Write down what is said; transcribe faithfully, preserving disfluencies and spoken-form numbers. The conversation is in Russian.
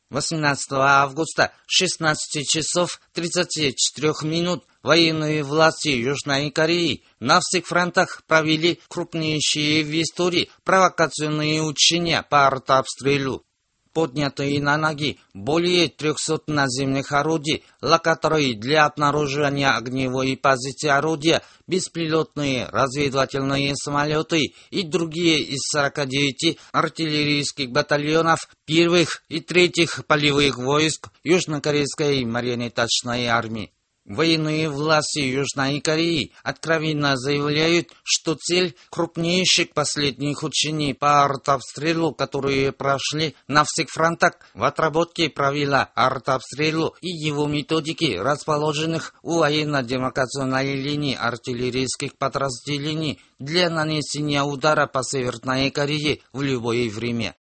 восемнадцатого августа с шестнадцати часов тридцати четырёх минут военные власти Южной Кореи на всех фронтах провели крупнейшие в истории провокационные учения по артобстрелу. Поднятые на ноги более трехсот наземных орудий, локаторы для обнаружения огневой позиции орудия, беспилотные разведывательные самолеты и другие из сорока девяти артиллерийских батальонов первых и третьих полевых войск Южнокорейской марионеточной армии. Военные власти Южной Кореи откровенно заявляют, что цель крупнейших последних учений по артобстрелу, которые прошли на всех фронтах, в отработке правила артобстрелу и его методики, расположенных у военно-демаркационной линии артиллерийских подразделений для нанесения удара по Северной Корее в любое время.